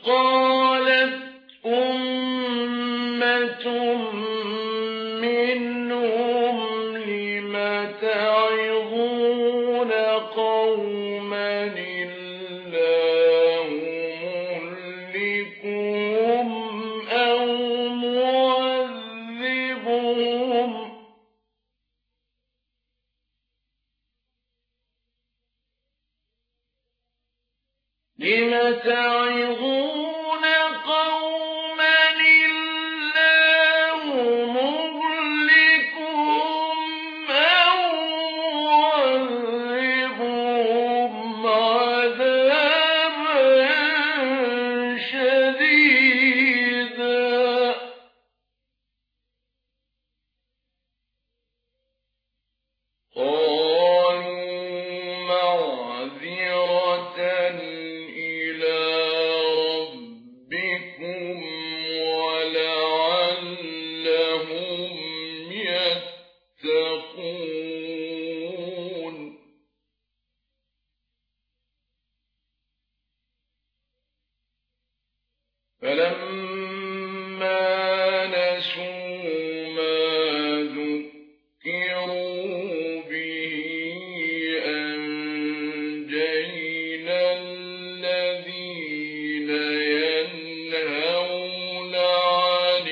قالت أمة منهم لم تعظون قوما الله مهلكهم أو معذبهم لم تعظون قوما الله مهلكهم أو معذبهم عذابا شديدا قالوا معذرة إلى ربكم ولعلهم يتقون فلما نسوا ما ذكروا به أنجينا الذين ينهون عن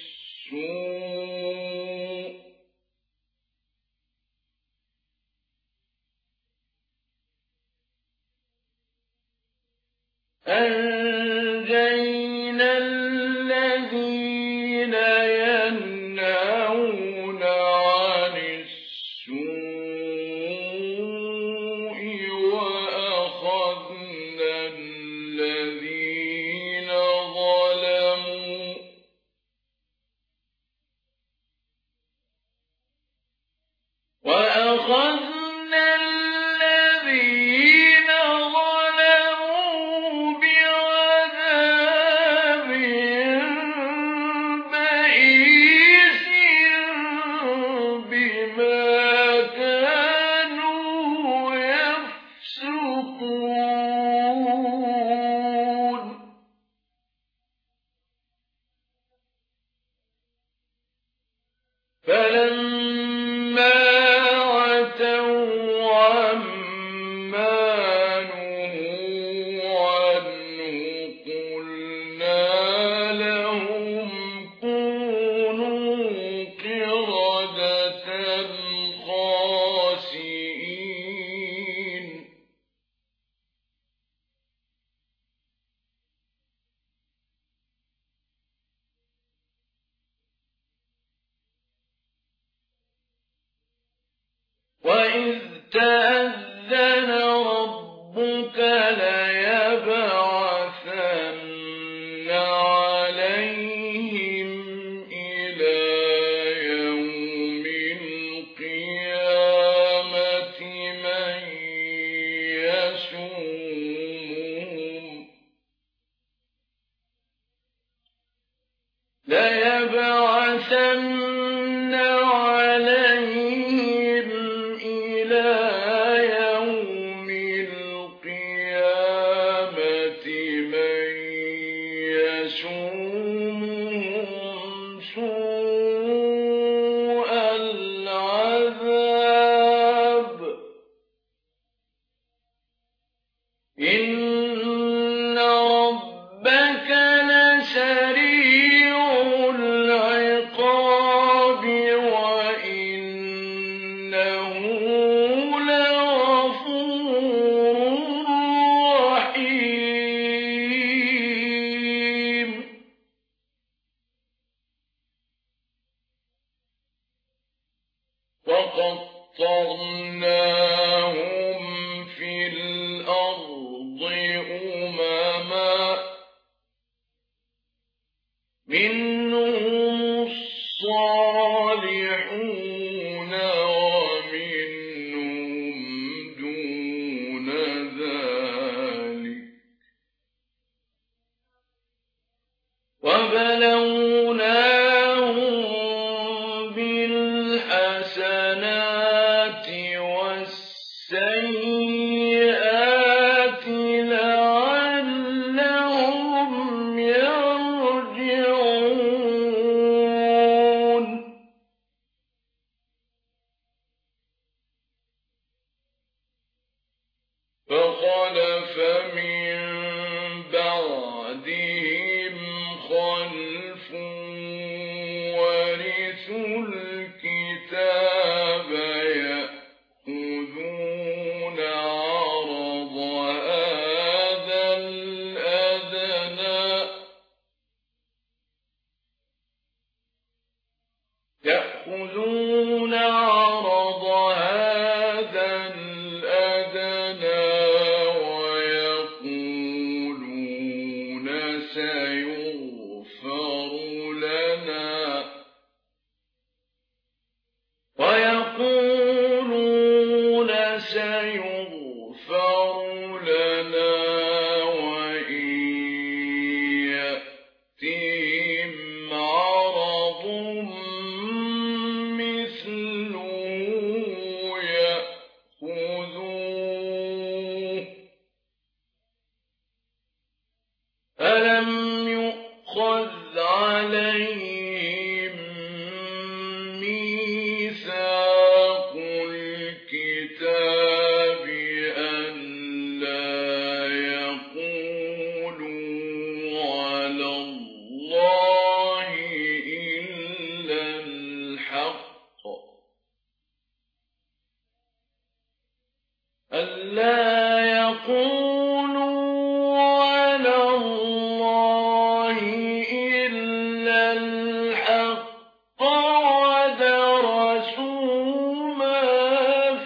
السوء وأخذنا الذين ظلموا بعذاب بئيس بما كانوا يفسقون فلما عتوا عما نهوا عنه قلنا لهم كونوا قردة خاسئين وإذ تأذن ربك ليبعثن عليهم إلى يوم القيامة من يسومهم ليبعثن عليهم إلى يوم القيامة من يسومهم سوء العذاب إن ربك لسريع العقاب وإنه لغفور رحيم وقطعناهم في الأرض أمما منهم الصالحون ومنهم دون ذلك وبلوناهم بالحسنات والسيئات من بعدهم خلف ورثوا الكتاب يأخذون عرض هذا الأدنى ويقولون سيغفر لنا وإن يأتهم عرض مثله يأخذوه ألم يؤخذ عليهم ميثاق الكتاب أن لا يقولوا على الله إلا الحق ودرسوا ما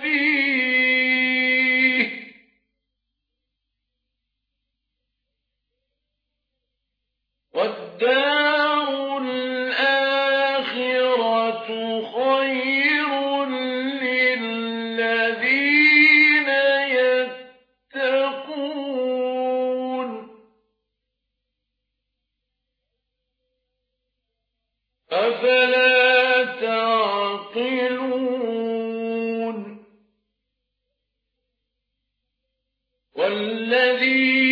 فيه والدار الآخرة خير للذين يتقون أفلا تعقلون والذين